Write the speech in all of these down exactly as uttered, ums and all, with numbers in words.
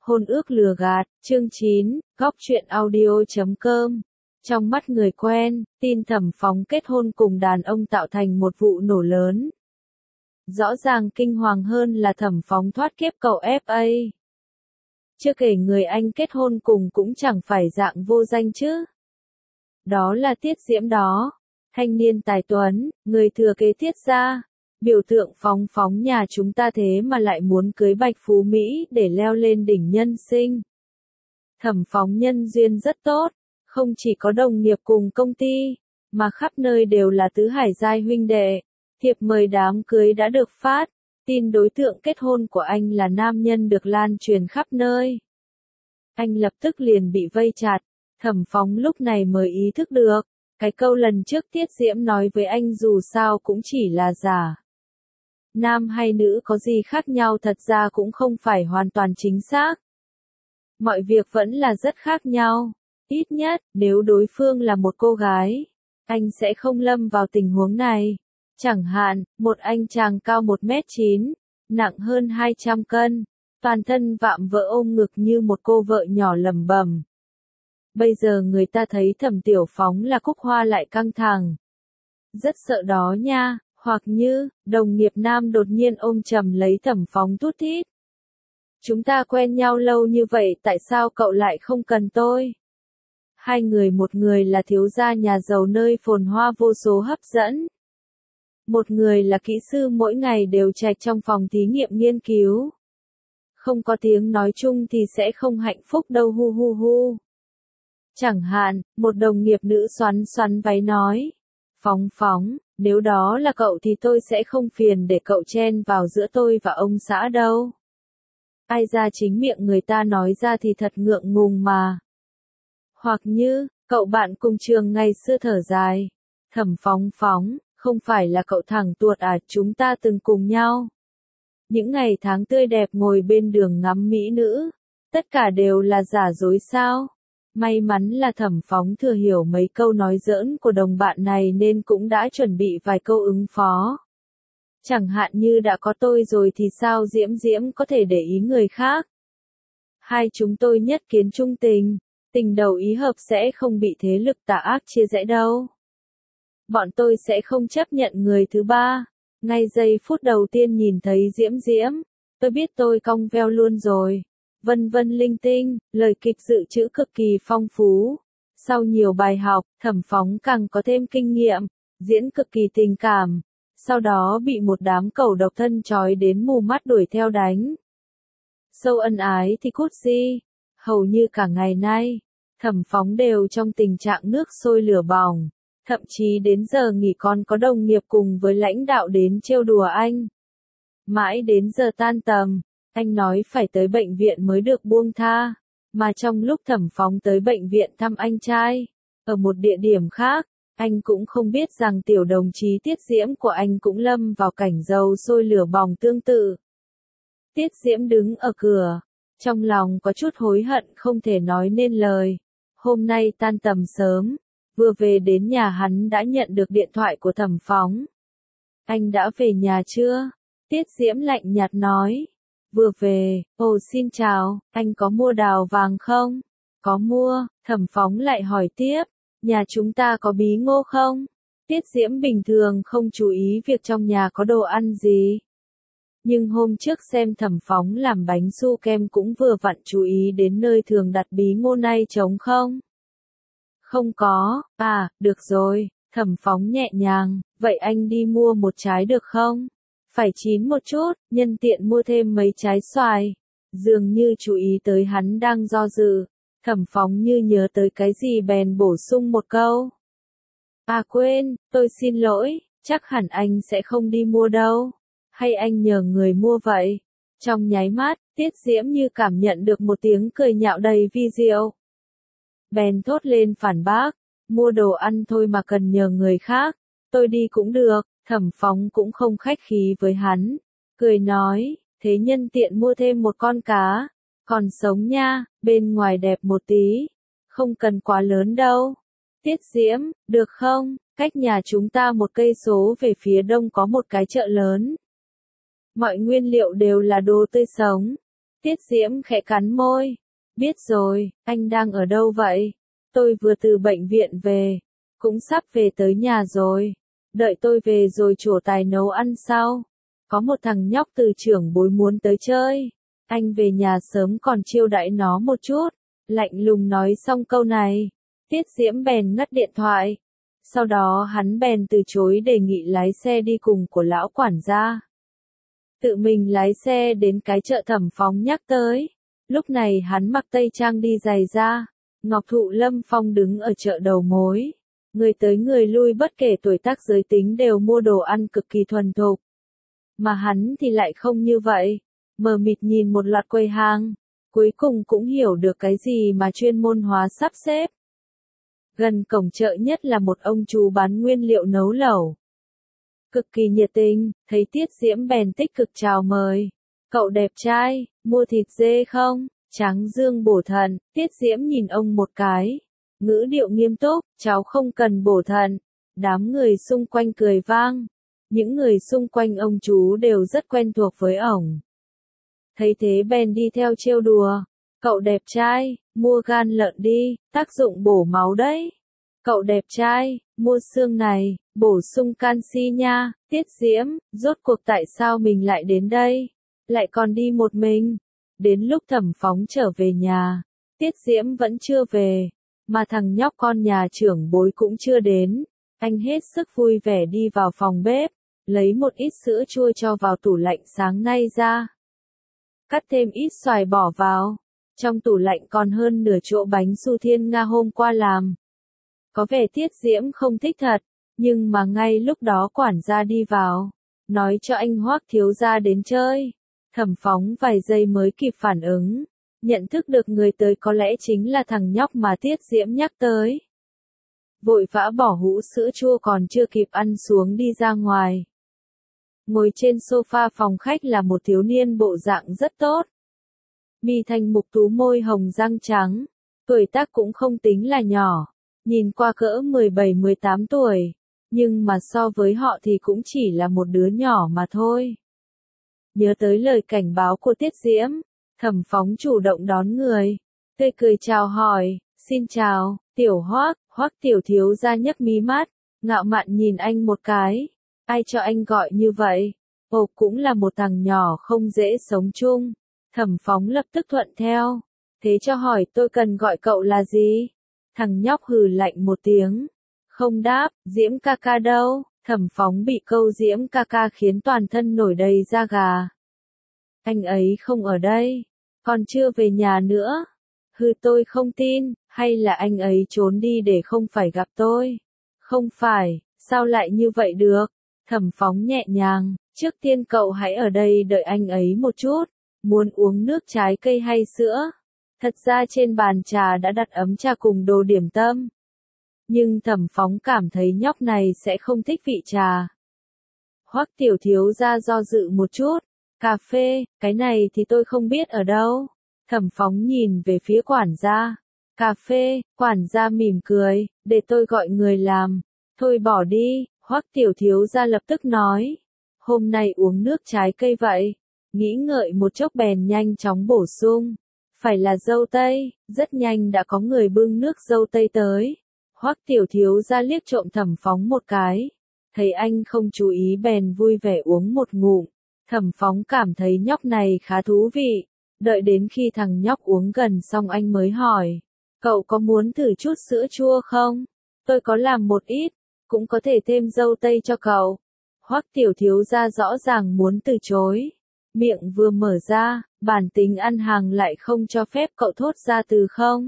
Hôn ước lừa gạt, chương chín, góc truyện audio chấm com. Trong mắt người quen, tin Thẩm Phóng kết hôn cùng đàn ông tạo thành một vụ nổ lớn. Rõ ràng kinh hoàng hơn là Thẩm Phóng thoát kiếp cậu ép a. Chưa kể người anh kết hôn cùng cũng chẳng phải dạng vô danh chứ. Đó là Tiết Diễm đó. Thanh niên tài tuấn, người thừa kế Tiết gia. Biểu tượng phóng phóng nhà chúng ta thế mà lại muốn cưới Bạch Phú Mỹ để leo lên đỉnh nhân sinh. Thẩm Phóng nhân duyên rất tốt, không chỉ có đồng nghiệp cùng công ty, mà khắp nơi đều là tứ hải giai huynh đệ. Thiệp mời đám cưới đã được phát, tin đối tượng kết hôn của anh là nam nhân được lan truyền khắp nơi. Anh lập tức liền bị vây chặt, Thẩm Phóng lúc này mới ý thức được, cái câu lần trước Tiết Diễm nói với anh dù sao cũng chỉ là giả. Nam hay nữ có gì khác nhau thật ra cũng không phải hoàn toàn chính xác. Mọi việc vẫn là rất khác nhau. Ít nhất, nếu đối phương là một cô gái, anh sẽ không lâm vào tình huống này. Chẳng hạn, một anh chàng cao một mét chín, nặng hơn hai trăm cân, toàn thân vạm vỡ ôm ngực như một cô vợ nhỏ lẩm bẩm. Bây giờ người ta thấy Thẩm Tiểu Phóng là Cúc Hoa lại căng thẳng. Rất sợ đó nha. Hoặc như, đồng nghiệp nam đột nhiên ôm chầm lấy Thẩm Phóng thút thít. Chúng ta quen nhau lâu như vậy tại sao cậu lại không cần tôi? Hai người một người là thiếu gia nhà giàu nơi phồn hoa vô số hấp dẫn. Một người là kỹ sư mỗi ngày đều trạch trong phòng thí nghiệm nghiên cứu. Không có tiếng nói chung thì sẽ không hạnh phúc đâu hu hu hu. Chẳng hạn, một đồng nghiệp nữ xoắn xoắn váy nói. Phóng Phóng, nếu đó là cậu thì tôi sẽ không phiền để cậu chen vào giữa tôi và ông xã đâu. Ai ra chính miệng người ta nói ra thì thật ngượng ngùng mà. Hoặc như, cậu bạn cùng trường ngày xưa thở dài. Thẩm Phóng Phóng, không phải là cậu thẳng tuột à, chúng ta từng cùng nhau. Những ngày tháng tươi đẹp ngồi bên đường ngắm mỹ nữ, tất cả đều là giả dối sao? May mắn là Thẩm Phóng thừa hiểu mấy câu nói giỡn của đồng bạn này nên cũng đã chuẩn bị vài câu ứng phó. Chẳng hạn như đã có tôi rồi thì sao Diễm Diễm có thể để ý người khác. Hai chúng tôi nhất kiến trung tình, tình đầu ý hợp sẽ không bị thế lực tà ác chia rẽ đâu. Bọn tôi sẽ không chấp nhận người thứ ba. Ngay giây phút đầu tiên nhìn thấy Diễm Diễm, tôi biết tôi cong veo luôn rồi. Vân vân linh tinh, lời kịch dự trữ cực kỳ phong phú. Sau nhiều bài học, Thẩm Phóng càng có thêm kinh nghiệm, diễn cực kỳ tình cảm. Sau đó bị một đám cẩu độc thân trói đến mù mắt đuổi theo đánh. Sâu ân ái thì cút gì. Hầu như cả ngày nay, Thẩm Phóng đều trong tình trạng nước sôi lửa bỏng. Thậm chí đến giờ nghỉ còn có đồng nghiệp cùng với lãnh đạo đến trêu đùa anh. Mãi đến giờ tan tầm, anh nói phải tới bệnh viện mới được buông tha. Mà trong lúc Thẩm Phóng tới bệnh viện thăm anh trai, ở một địa điểm khác, anh cũng không biết rằng tiểu đồng chí Tiết Diễm của anh cũng lâm vào cảnh dầu sôi lửa bỏng tương tự. Tiết Diễm đứng ở cửa, trong lòng có chút hối hận không thể nói nên lời. Hôm nay tan tầm sớm, vừa về đến nhà hắn đã nhận được điện thoại của Thẩm Phóng. Anh đã về nhà chưa? Tiết Diễm lạnh nhạt nói. Vừa về, ồ xin chào, anh có mua đào vàng không? Có mua, Thẩm Phóng lại hỏi tiếp, nhà chúng ta có bí ngô không? Tiết Diễm bình thường không chú ý việc trong nhà có đồ ăn gì. Nhưng hôm trước xem Thẩm Phóng làm bánh su kem cũng vừa vặn chú ý đến nơi thường đặt bí ngô này trống không? Không có, à, được rồi, Thẩm Phóng nhẹ nhàng, vậy anh đi mua một trái được không? Phải chín một chút, nhân tiện mua thêm mấy trái xoài. Dường như chú ý tới hắn đang do dự, Thẩm Phóng như nhớ tới cái gì bèn bổ sung một câu. À quên, tôi xin lỗi, chắc hẳn anh sẽ không đi mua đâu. Hay anh nhờ người mua vậy? Trong nháy mắt, Tiết Diễm như cảm nhận được một tiếng cười nhạo đầy vi diệu. Bèn thốt lên phản bác, mua đồ ăn thôi mà cần nhờ người khác, tôi đi cũng được. Thẩm Phóng cũng không khách khí với hắn, cười nói, thế nhân tiện mua thêm một con cá, còn sống nha, bên ngoài đẹp một tí, không cần quá lớn đâu. Tiết Diễm, được không, cách nhà chúng ta một cây số về phía đông có một cái chợ lớn. Mọi nguyên liệu đều là đồ tươi sống. Tiết Diễm khẽ cắn môi. Biết rồi, anh đang ở đâu vậy? Tôi vừa từ bệnh viện về, cũng sắp về tới nhà rồi. Đợi tôi về rồi trổ tài nấu ăn sau. Có một thằng nhóc từ trưởng bối muốn tới chơi. Anh về nhà sớm còn chiêu đãi nó một chút. Lạnh lùng nói xong câu này, Tiết Diễm bèn ngắt điện thoại. Sau đó hắn bèn từ chối đề nghị lái xe đi cùng của lão quản gia. Tự mình lái xe đến cái chợ Thẩm Phóng nhắc tới. Lúc này hắn mặc tây trang đi giày da. Ngọc Thụ Lâm Phong đứng ở chợ đầu mối. Người tới người lui bất kể tuổi tác giới tính đều mua đồ ăn cực kỳ thuần thục. Mà hắn thì lại không như vậy. Mờ mịt nhìn một loạt quầy hàng. Cuối cùng cũng hiểu được cái gì mà chuyên môn hóa sắp xếp. Gần cổng chợ nhất là một ông chú bán nguyên liệu nấu lẩu. Cực kỳ nhiệt tình, thấy Tiết Diễm bèn tích cực chào mời. Cậu đẹp trai, mua thịt dê không? Tráng dương bổ thận, Tiết Diễm nhìn ông một cái. Ngữ điệu nghiêm túc, cháu không cần bổ thận. Đám người xung quanh cười vang. Những người xung quanh ông chú đều rất quen thuộc với ổng. Thấy thế bèn đi theo trêu đùa. Cậu đẹp trai, mua gan lợn đi, tác dụng bổ máu đấy. Cậu đẹp trai, mua xương này, bổ sung canxi nha. Tiết Diễm, rốt cuộc tại sao mình lại đến đây? Lại còn đi một mình. Đến lúc Thẩm Phóng trở về nhà, Tiết Diễm vẫn chưa về, mà thằng nhóc con nhà trưởng bối cũng chưa đến. Anh hết sức vui vẻ đi vào phòng bếp, lấy một ít sữa chua cho vào tủ lạnh sáng nay ra. Cắt thêm ít xoài bỏ vào. Trong tủ lạnh còn hơn nửa chỗ bánh su thiên nga hôm qua làm. Có vẻ Tiết Diễm không thích thật, nhưng mà ngay lúc đó quản gia đi vào, nói cho anh Hoắc thiếu gia đến chơi. Thẩm Phóng vài giây mới kịp phản ứng, nhận thức được người tới có lẽ chính là thằng nhóc mà Tiết Diễm nhắc tới. Vội vã bỏ hũ sữa chua còn chưa kịp ăn xuống đi ra ngoài. Ngồi trên sofa phòng khách là một thiếu niên bộ dạng rất tốt. Mi thanh mục tú, môi hồng răng trắng, tuổi tác cũng không tính là nhỏ, nhìn qua cỡ mười bảy mười tám tuổi, nhưng mà so với họ thì cũng chỉ là một đứa nhỏ mà thôi. Nhớ tới lời cảnh báo của Tiết Diễm, Thẩm Phóng chủ động đón người, tươi cười chào hỏi, xin chào, tiểu Hoắc. Hoắc tiểu thiếu gia nhấc mí mắt, ngạo mạn nhìn anh một cái, ai cho anh gọi như vậy? Ồ, cũng là một thằng nhỏ không dễ sống chung. Thẩm Phóng lập tức thuận theo, thế cho hỏi tôi cần gọi cậu là gì? Thằng nhóc hừ lạnh một tiếng, không đáp. Diễm ca ca đâu? Thẩm Phóng bị câu Diễm ca ca khiến toàn thân nổi đầy da gà. Anh ấy không ở đây, còn chưa về nhà nữa. Hừ, tôi không tin, hay là anh ấy trốn đi để không phải gặp tôi? Không phải, sao lại như vậy được? Thẩm Phóng nhẹ nhàng, trước tiên cậu hãy ở đây đợi anh ấy một chút. Muốn uống nước trái cây hay sữa? Thật ra trên bàn trà đã đặt ấm trà cùng đồ điểm tâm. Nhưng Thẩm Phóng cảm thấy nhóc này sẽ không thích vị trà. Hoắc tiểu thiếu gia do dự một chút. Cà phê, cái này thì tôi không biết ở đâu. Thẩm Phóng nhìn về phía quản gia. Cà phê, quản gia mỉm cười, để tôi gọi người làm. Thôi bỏ đi, Hoắc tiểu thiếu gia lập tức nói. Hôm nay uống nước trái cây vậy. Nghĩ ngợi một chốc bèn nhanh chóng bổ sung. Phải là dâu tây, rất nhanh đã có người bưng nước dâu tây tới. Hoắc tiểu thiếu gia liếc trộm Thẩm Phóng một cái. Thấy anh không chú ý bèn vui vẻ uống một ngụm. Thẩm Phóng cảm thấy nhóc này khá thú vị. Đợi đến khi thằng nhóc uống gần xong anh mới hỏi. Cậu có muốn thử chút sữa chua không? Tôi có làm một ít, cũng có thể thêm dâu tây cho cậu. Hoắc tiểu thiếu gia rõ ràng muốn từ chối. Miệng vừa mở ra, bản tính ăn hàng lại không cho phép cậu thốt ra từ không.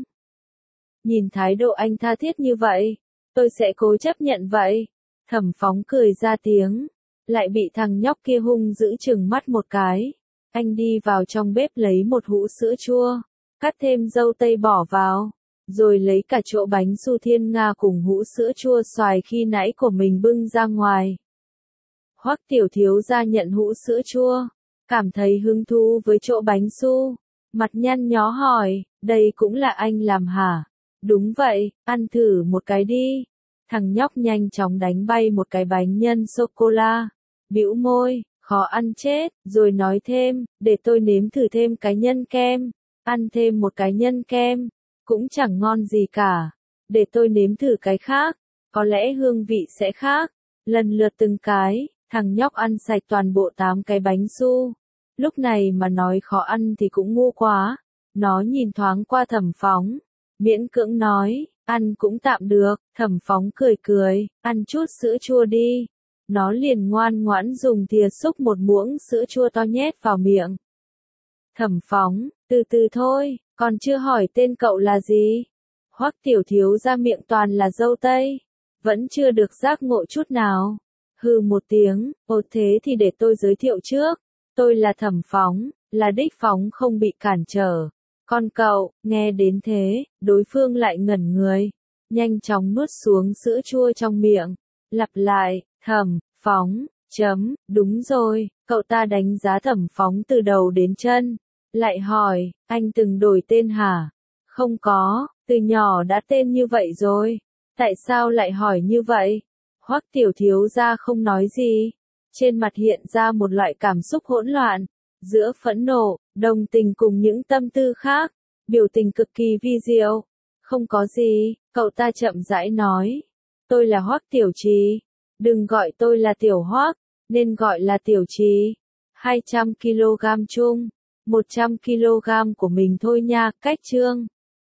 Nhìn thái độ anh tha thiết như vậy, tôi sẽ cố chấp nhận vậy. Thẩm Phóng cười ra tiếng, lại bị thằng nhóc kia hung dữ chừng mắt một cái. Anh đi vào trong bếp lấy một hũ sữa chua, cắt thêm dâu tây bỏ vào, rồi lấy cả chỗ bánh su thiên nga cùng hũ sữa chua xoài khi nãy của mình bưng ra ngoài. Hoắc tiểu thiếu gia nhận hũ sữa chua, cảm thấy hứng thú với chỗ bánh su, mặt nhăn nhó hỏi, đây cũng là anh làm hả? Đúng vậy, ăn thử một cái đi. Thằng nhóc nhanh chóng đánh bay một cái bánh nhân sô-cô-la, bĩu môi, khó ăn chết, rồi nói thêm, để tôi nếm thử thêm cái nhân kem, ăn thêm một cái nhân kem, cũng chẳng ngon gì cả, để tôi nếm thử cái khác, có lẽ hương vị sẽ khác, lần lượt từng cái, thằng nhóc ăn sạch toàn bộ tám cái bánh su, lúc này mà nói khó ăn thì cũng ngu quá, nó nhìn thoáng qua Thẩm Phóng, miễn cưỡng nói, ăn cũng tạm được, Thẩm Phóng cười cười, ăn chút sữa chua đi. Nó liền ngoan ngoãn dùng thìa xúc một muỗng sữa chua to nhét vào miệng. Thẩm Phóng, từ từ thôi, còn chưa hỏi tên cậu là gì? Hoắc Tiểu Thiếu ra miệng toàn là dâu tây, vẫn chưa được giác ngộ chút nào. Hừ một tiếng, ồ thế thì để tôi giới thiệu trước, tôi là Thẩm Phóng, là đích phóng không bị cản trở. Còn cậu, nghe đến thế, đối phương lại ngẩn người, nhanh chóng nuốt xuống sữa chua trong miệng, lặp lại, Thẩm Phóng, chấm, đúng rồi, cậu ta đánh giá Thẩm Phóng từ đầu đến chân, lại hỏi, anh từng đổi tên hả? Không có, từ nhỏ đã tên như vậy rồi, tại sao lại hỏi như vậy? Hoắc Tiểu Thiếu gia không nói gì, trên mặt hiện ra một loại cảm xúc hỗn loạn, giữa phẫn nộ, đồng tình cùng những tâm tư khác, biểu tình cực kỳ vi diệu. Không có gì, cậu ta chậm rãi nói, tôi là Hoắc Tiểu Trì. Đừng gọi tôi là Tiểu Hoắc, nên gọi là Tiểu Trì. hai trăm ki lô gam chung, một trăm ki lô gam của mình thôi nha, cách chương.